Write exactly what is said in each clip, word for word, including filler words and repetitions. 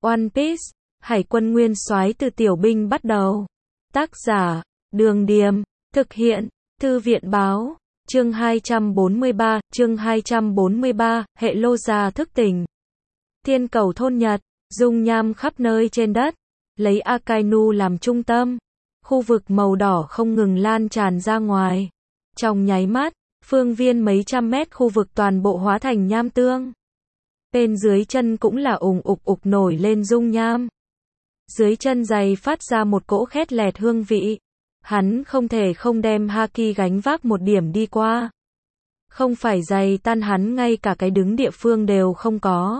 One Piece, Hải quân nguyên soái từ tiểu binh bắt đầu. Tác giả, Đường Điềm, thực hiện, Thư viện báo, chương hai trăm bốn mươi ba, chương hai trăm bốn mươi ba, hệ lô gia thức tỉnh. Thiên cầu thôn Nhật, dung nham khắp nơi trên đất, lấy Akainu làm trung tâm. Khu vực màu đỏ không ngừng lan tràn ra ngoài. Trong nháy mắt, phương viên mấy trăm mét khu vực toàn bộ hóa thành nham tương. Bên dưới chân cũng là ùng ục ục nổi lên dung nham. Dưới chân giày phát ra một cỗ khét lẹt hương vị. Hắn không thể không đem Haki gánh vác một điểm đi qua. Không phải giày tan hắn ngay cả cái đứng địa phương đều không có.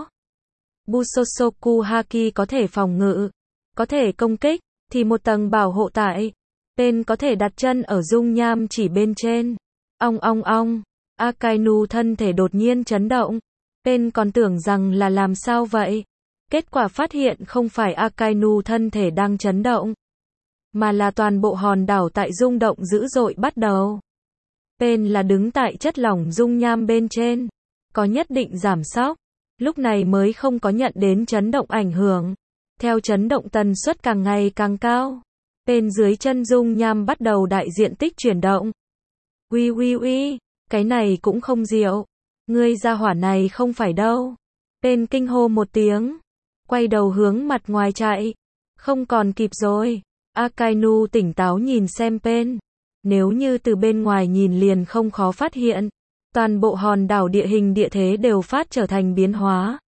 Busosoku Haki có thể phòng ngự, có thể công kích, thì một tầng bảo hộ tại. Bên có thể đặt chân ở dung nham chỉ bên trên. Ong ong ong, Akainu thân thể đột nhiên chấn động. Bên còn tưởng rằng là làm sao vậy? Kết quả phát hiện không phải Akainu thân thể đang chấn động, mà là toàn bộ hòn đảo tại rung động dữ dội bắt đầu. Bên là đứng tại chất lỏng dung nham bên trên, có nhất định giảm sóc, lúc này mới không có nhận đến chấn động ảnh hưởng. Theo chấn động tần suất càng ngày càng cao, bên dưới chân dung nham bắt đầu đại diện tích chuyển động. Ui ui ui, cái này cũng không diệu. Ngươi ra hỏa này không phải đâu. Bên kinh hô một tiếng, quay đầu hướng mặt ngoài chạy. Không còn kịp rồi. Akainu tỉnh táo nhìn xem Pen. Nếu như từ bên ngoài nhìn liền không khó phát hiện. Toàn bộ hòn đảo địa hình địa thế đều phát trở thành biến hóa.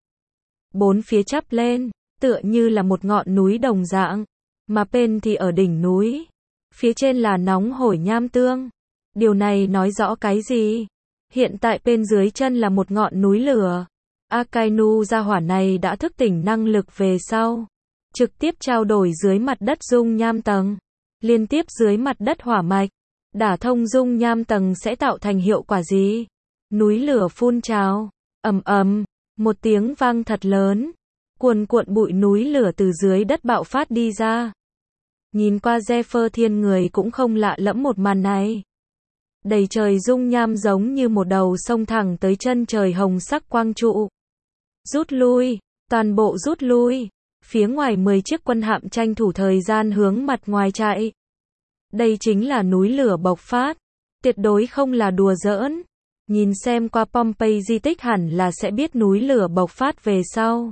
Bốn phía chắp lên, tựa như là một ngọn núi đồng dạng. Mà Pen thì ở đỉnh núi. Phía trên là nóng hổi nham tương. Điều này nói rõ cái gì? Hiện tại bên dưới chân là một ngọn núi lửa. Akainu gia hỏa này đã thức tỉnh năng lực về sau. Trực tiếp trao đổi dưới mặt đất dung nham tầng. Liên tiếp dưới mặt đất hỏa mạch. Đả thông dung nham tầng sẽ tạo thành hiệu quả gì? Núi lửa phun trào. Ầm ầm, một tiếng vang thật lớn. Cuồn cuộn bụi núi lửa từ dưới đất bạo phát đi ra. Nhìn qua Zephyr Thiên người cũng không lạ lẫm một màn này. Đầy trời dung nham giống như một đầu sông thẳng tới chân trời hồng sắc quang trụ. Rút lui, toàn bộ rút lui. Phía ngoài mười chiếc quân hạm tranh thủ thời gian hướng mặt ngoài chạy. Đây chính là núi lửa bộc phát. Tuyệt đối không là đùa giỡn. Nhìn xem qua Pompeii di tích hẳn là sẽ biết núi lửa bộc phát về sau.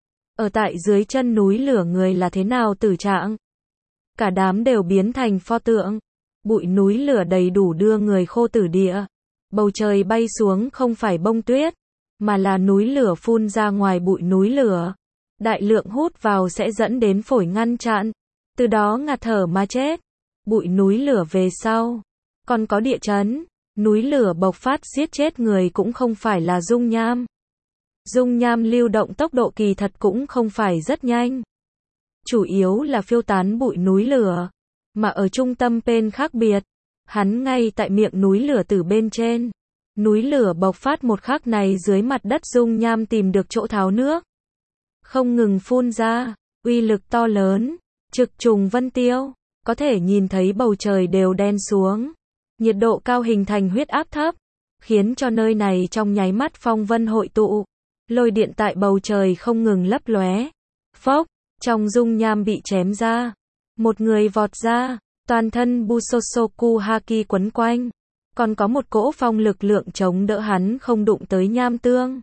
Ở tại dưới chân núi lửa người là thế nào tử trạng. Cả đám đều biến thành pho tượng. Bụi núi lửa đầy đủ đưa người khô tử địa. Bầu trời bay xuống không phải bông tuyết, mà là núi lửa phun ra ngoài bụi núi lửa. Đại lượng hút vào sẽ dẫn đến phổi ngăn chặn, từ đó ngạt thở mà chết. Bụi núi lửa về sau, còn có địa chấn. Núi lửa bộc phát giết chết người cũng không phải là dung nham. Dung nham lưu động tốc độ kỳ thật cũng không phải rất nhanh. Chủ yếu là phiêu tán bụi núi lửa. Mà ở trung tâm Pen khác biệt, hắn ngay tại miệng núi lửa từ bên trên. Núi lửa bộc phát một khắc này dưới mặt đất dung nham tìm được chỗ tháo nước. Không ngừng phun ra, uy lực to lớn, trực trùng vân tiêu, có thể nhìn thấy bầu trời đều đen xuống. Nhiệt độ cao hình thành huyết áp thấp, khiến cho nơi này trong nháy mắt phong vân hội tụ. Lôi điện tại bầu trời không ngừng lấp lóe. Phốc, trong dung nham bị chém ra. Một người vọt ra, toàn thân Busosoku Haki quấn quanh. Còn có một cỗ phong lực lượng chống đỡ hắn không đụng tới nham tương.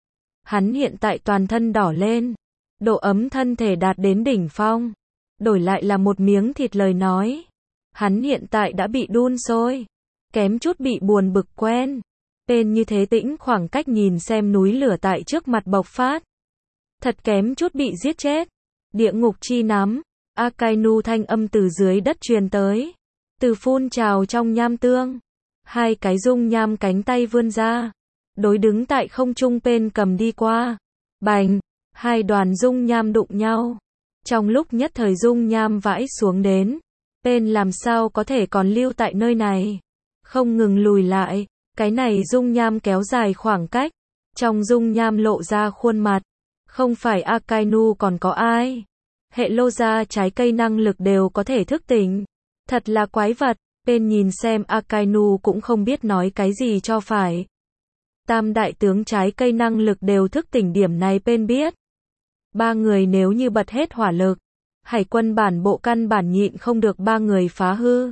Hắn hiện tại toàn thân đỏ lên. Độ ấm thân thể đạt đến đỉnh phong. Đổi lại là một miếng thịt lời nói. Hắn hiện tại đã bị đun sôi. Kém chút bị buồn bực quen. Bên như thế tĩnh khoảng cách nhìn xem núi lửa tại trước mặt bộc phát. Thật kém chút bị giết chết. Địa ngục chi nắm. Akainu thanh âm từ dưới đất truyền tới. Từ phun trào trong nham tương. Hai cái dung nham cánh tay vươn ra. Đối đứng tại không trung Pen cầm đi qua. Bành. Hai đoàn dung nham đụng nhau. Trong lúc nhất thời dung nham vãi xuống đến. Pen làm sao có thể còn lưu tại nơi này. Không ngừng lùi lại. Cái này dung nham kéo dài khoảng cách. Trong dung nham lộ ra khuôn mặt. Không phải Akainu còn có ai. Hệ lô gia trái cây năng lực đều có thể thức tỉnh. Thật là quái vật. Pen nhìn xem Akainu cũng không biết nói cái gì cho phải. Tam đại tướng trái cây năng lực đều thức tỉnh điểm này Pen biết. Ba người nếu như bật hết hỏa lực, hải quân bản bộ căn bản nhịn không được ba người phá hư.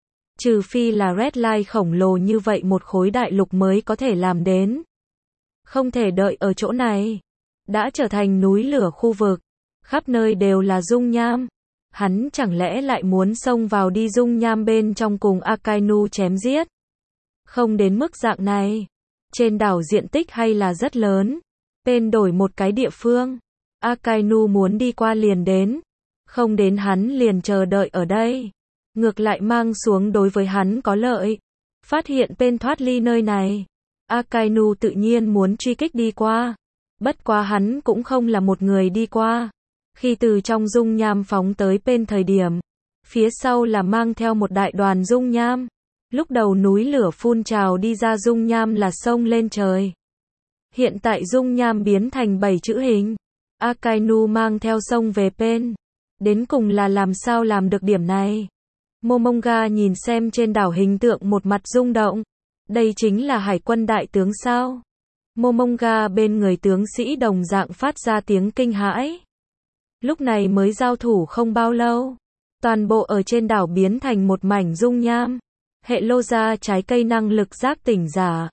Trừ phi là Red Line khổng lồ như vậy một khối đại lục mới có thể làm đến. Không thể đợi ở chỗ này. Đã trở thành núi lửa khu vực. Khắp nơi đều là dung nham. Hắn chẳng lẽ lại muốn xông vào đi dung nham bên trong cùng Akainu chém giết? Không đến mức dạng này. Trên đảo diện tích hay là rất lớn. Bên đổi một cái địa phương. Akainu muốn đi qua liền đến. Không đến hắn liền chờ đợi ở đây. Ngược lại mang xuống đối với hắn có lợi. Phát hiện bên thoát ly nơi này. Akainu tự nhiên muốn truy kích đi qua. Bất quá hắn cũng không là một người đi qua. Khi từ trong dung nham phóng tới bên thời điểm. Phía sau là mang theo một đại đoàn dung nham. Lúc đầu núi lửa phun trào đi ra dung nham là sông lên trời. Hiện tại dung nham biến thành bảy chữ hình. Akainu mang theo sông về bên. Đến cùng là làm sao làm được điểm này. Momonga nhìn xem trên đảo hình tượng một mặt rung động. Đây chính là hải quân đại tướng sao? Momonga bên người tướng sĩ đồng dạng phát ra tiếng kinh hãi. Lúc này mới giao thủ không bao lâu. Toàn bộ ở trên đảo biến thành một mảnh dung nham. Hệ lô ra trái cây năng lực giác tỉnh giả.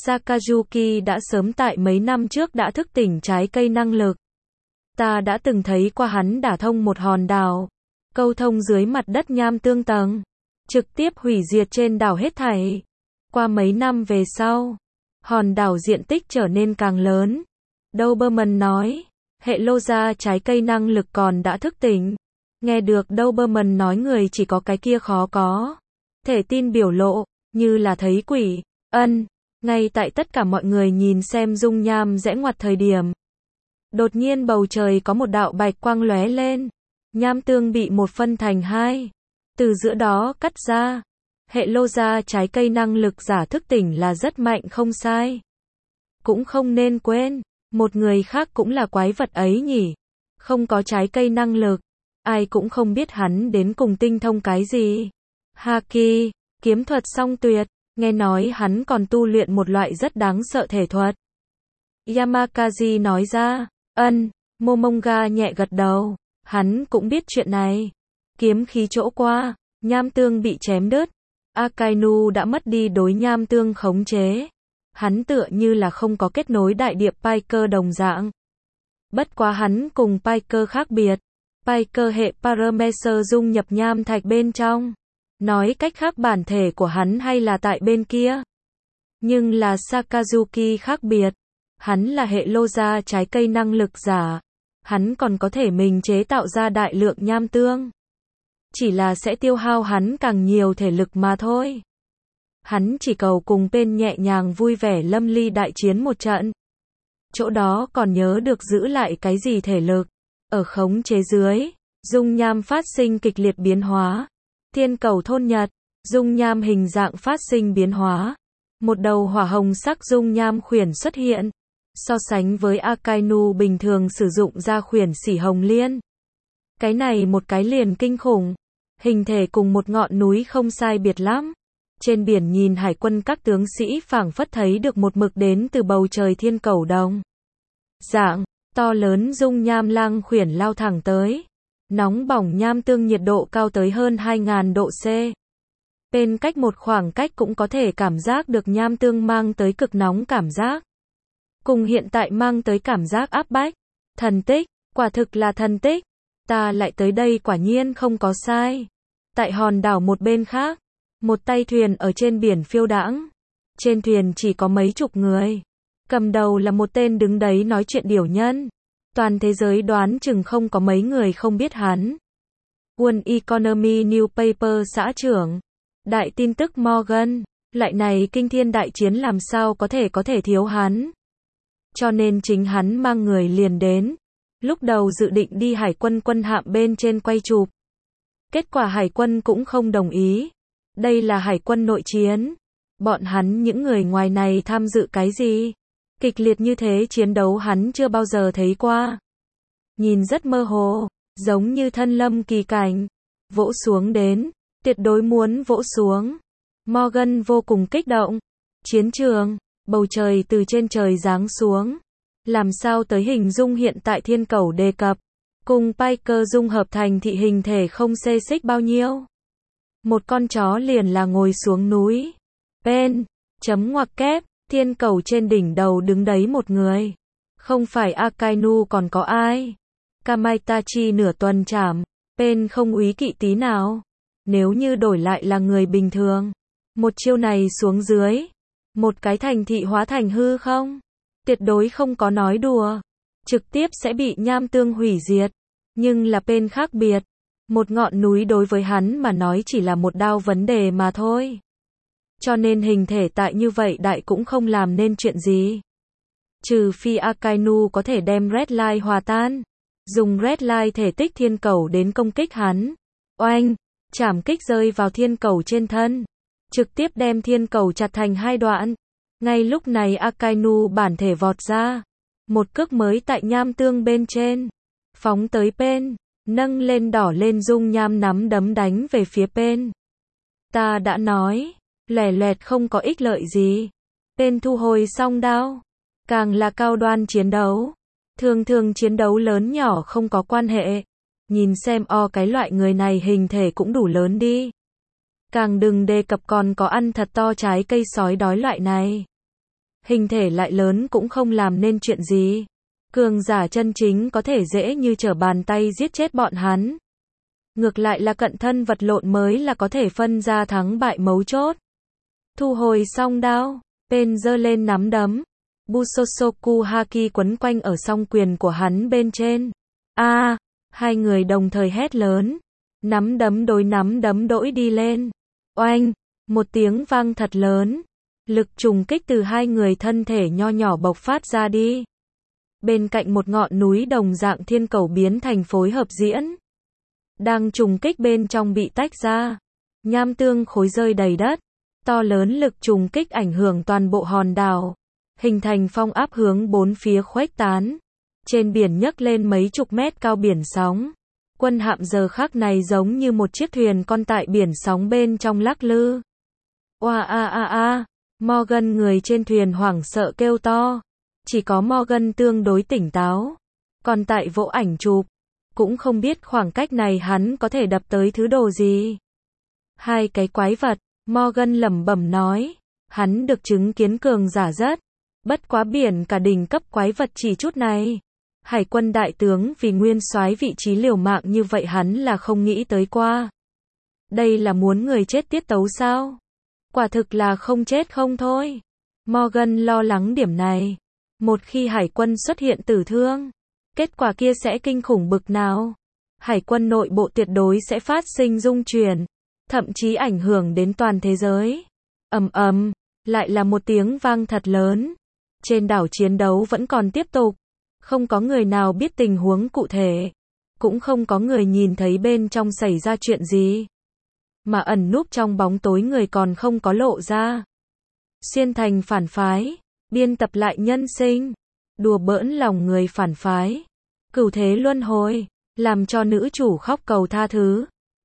Sakazuki đã sớm tại mấy năm trước đã thức tỉnh trái cây năng lực. Ta đã từng thấy qua hắn đả thông một hòn đảo. Câu thông dưới mặt đất nham tương tầng. Trực tiếp hủy diệt trên đảo hết thảy. Qua mấy năm về sau. Hòn đảo diện tích trở nên càng lớn. Doberman nói. Hệ lô ra trái cây năng lực còn đã thức tỉnh. Nghe được Doberman nói người chỉ có cái kia khó có. Thể tin biểu lộ. Như là thấy quỷ. Ân. Ngay tại tất cả mọi người nhìn xem dung nham rẽ ngoặt thời điểm. Đột nhiên bầu trời có một đạo bạch quang lóe lên. Nham tương bị một phân thành hai. Từ giữa đó cắt ra. Hệ lô ra trái cây năng lực giả thức tỉnh là rất mạnh không sai. Cũng không nên quên. Một người khác cũng là quái vật ấy nhỉ. Không có trái cây năng lực. Ai cũng không biết hắn đến cùng tinh thông cái gì. Haki, kiếm thuật song tuyệt. Nghe nói hắn còn tu luyện một loại rất đáng sợ thể thuật. Yamakazi nói ra. Ân, Momonga nhẹ gật đầu. Hắn cũng biết chuyện này. Kiếm khí chỗ qua, nham tương bị chém đứt. Akainu đã mất đi đối nham tương khống chế. Hắn tựa như là không có kết nối đại địa Piker đồng dạng. Bất quá hắn cùng Piker khác biệt. Piker hệ Paramecer dung nhập nham thạch bên trong. Nói cách khác bản thể của hắn hay là tại bên kia. Nhưng là Sakazuki khác biệt. Hắn là hệ lô ra trái cây năng lực giả. Hắn còn có thể mình chế tạo ra đại lượng nham tương. Chỉ là sẽ tiêu hao hắn càng nhiều thể lực mà thôi. Hắn chỉ cầu cùng bên nhẹ nhàng vui vẻ lâm ly đại chiến một trận. Chỗ đó còn nhớ được giữ lại cái gì thể lực. Ở khống chế dưới, dung nham phát sinh kịch liệt biến hóa. Thiên cầu thôn nhật, dung nham hình dạng phát sinh biến hóa. Một đầu hỏa hồng sắc dung nham khuyển xuất hiện. So sánh với Akainu bình thường sử dụng ra khuyển xỉ hồng liên. Cái này một cái liền kinh khủng. Hình thể cùng một ngọn núi không sai biệt lắm. Trên biển nhìn hải quân các tướng sĩ phảng phất thấy được một mực đến từ bầu trời thiên cầu đồng. Dạng, to lớn dung nham lang khuyển lao thẳng tới. Nóng bỏng nham tương nhiệt độ cao tới hơn hai nghìn độ C. Bên cách một khoảng cách cũng có thể cảm giác được nham tương mang tới cực nóng cảm giác. Cùng hiện tại mang tới cảm giác áp bách. Thần tích, quả thực là thần tích. Ta lại tới đây quả nhiên không có sai. Tại hòn đảo một bên khác, một tay thuyền ở trên biển phiêu đãng. Trên thuyền chỉ có mấy chục người. Cầm đầu là một tên đứng đấy nói chuyện điểu nhân. Toàn thế giới đoán chừng không có mấy người không biết hắn. World Economy Newspaper xã trưởng. Đại tin tức Morgan. Lại này kinh thiên đại chiến làm sao có thể có thể thiếu hắn. Cho nên chính hắn mang người liền đến. Lúc đầu dự định đi hải quân quân hạm bên trên quay chụp. Kết quả hải quân cũng không đồng ý. Đây là hải quân nội chiến. Bọn hắn những người ngoài này tham dự cái gì? Kịch liệt như thế chiến đấu hắn chưa bao giờ thấy qua. Nhìn rất mơ hồ, giống như thân lâm kỳ cảnh. Vỗ xuống đến, tuyệt đối muốn vỗ xuống. Morgan vô cùng kích động. Chiến trường, bầu trời từ trên trời giáng xuống. Làm sao tới hình dung hiện tại thiên cầu đề cập. Cùng Piker dung hợp thành thị hình thể không xê xích bao nhiêu. Một con chó liền là ngồi xuống núi. Pen, chấm ngoặc kép, thiên cầu trên đỉnh đầu đứng đấy một người. Không phải Akainu còn có ai. Kamaitachi nửa tuần trảm. Pen không úy kỵ tí nào. Nếu như đổi lại là người bình thường. Một chiêu này xuống dưới. Một cái thành thị hóa thành hư không? Tuyệt đối không có nói đùa. Trực tiếp sẽ bị nham tương hủy diệt. Nhưng là Pen khác biệt. Một ngọn núi đối với hắn mà nói chỉ là một đao vấn đề mà thôi. Cho nên hình thể tại như vậy đại cũng không làm nên chuyện gì. Trừ phi Akainu có thể đem Red Light hòa tan. Dùng Red Light thể tích thiên cầu đến công kích hắn. Oanh! Chảm kích rơi vào thiên cầu trên thân. Trực tiếp đem thiên cầu chặt thành hai đoạn. Ngay lúc này Akainu bản thể vọt ra. Một cước mới tại nham tương bên trên. Phóng tới Pen. Nâng lên đỏ lên dung nham nắm đấm đánh về phía Pen. Ta đã nói. Lẻ loẹt không có ích lợi gì. Pen thu hồi xong đao. Càng là cao đoan chiến đấu. Thường thường chiến đấu lớn nhỏ không có quan hệ. Nhìn xem o cái loại người này hình thể cũng đủ lớn đi. Càng đừng đề cập còn có ăn thật to trái cây sói đói loại này. Hình thể lại lớn cũng không làm nên chuyện gì. Cường giả chân chính có thể dễ như trở bàn tay giết chết bọn hắn. Ngược lại là cận thân vật lộn mới là có thể phân ra thắng bại mấu chốt. Thu hồi xong đao, Pen giơ lên nắm đấm. Busosoku Haki quấn quanh ở song quyền của hắn bên trên. A, à, hai người đồng thời hét lớn. Nắm đấm đối nắm đấm đỗi đi lên. Oanh, một tiếng vang thật lớn. Lực trùng kích từ hai người thân thể nho nhỏ bộc phát ra đi. Bên cạnh một ngọn núi đồng dạng thiên cầu biến thành phối hợp diễn. Đang trùng kích bên trong bị tách ra. Nham tương khối rơi đầy đất. To lớn lực trùng kích ảnh hưởng toàn bộ hòn đảo. Hình thành phong áp hướng bốn phía khuếch tán. Trên biển nhấc lên mấy chục mét cao biển sóng. Quân hạm giờ khắc này giống như một chiếc thuyền con tại biển sóng bên trong lắc lư. Oa a a a, Morgan người trên thuyền hoảng sợ kêu to. Chỉ có Morgan tương đối tỉnh táo. Còn tại vỗ ảnh chụp, cũng không biết khoảng cách này hắn có thể đập tới thứ đồ gì. Hai cái quái vật, Morgan lẩm bẩm nói. Hắn được chứng kiến cường giả rất. Bất quá biển cả đỉnh cấp quái vật chỉ chút này. Hải quân đại tướng vì nguyên soái vị trí liều mạng như vậy hắn là không nghĩ tới qua. Đây là muốn người chết tiết tấu sao? Quả thực là không chết không thôi. Morgan lo lắng điểm này. Một khi hải quân xuất hiện tử thương, kết quả kia sẽ kinh khủng bực nào. Hải quân nội bộ tuyệt đối sẽ phát sinh rung chuyển, thậm chí ảnh hưởng đến toàn thế giới. Ầm ầm, lại là một tiếng vang thật lớn. Trên đảo chiến đấu vẫn còn tiếp tục. Không có người nào biết tình huống cụ thể. Cũng không có người nhìn thấy bên trong xảy ra chuyện gì. Mà ẩn núp trong bóng tối người còn không có lộ ra. Xuyên thành phản phái. Biên tập lại nhân sinh. Đùa bỡn lòng người phản phái. Cửu thế luân hồi. Làm cho nữ chủ khóc cầu tha thứ.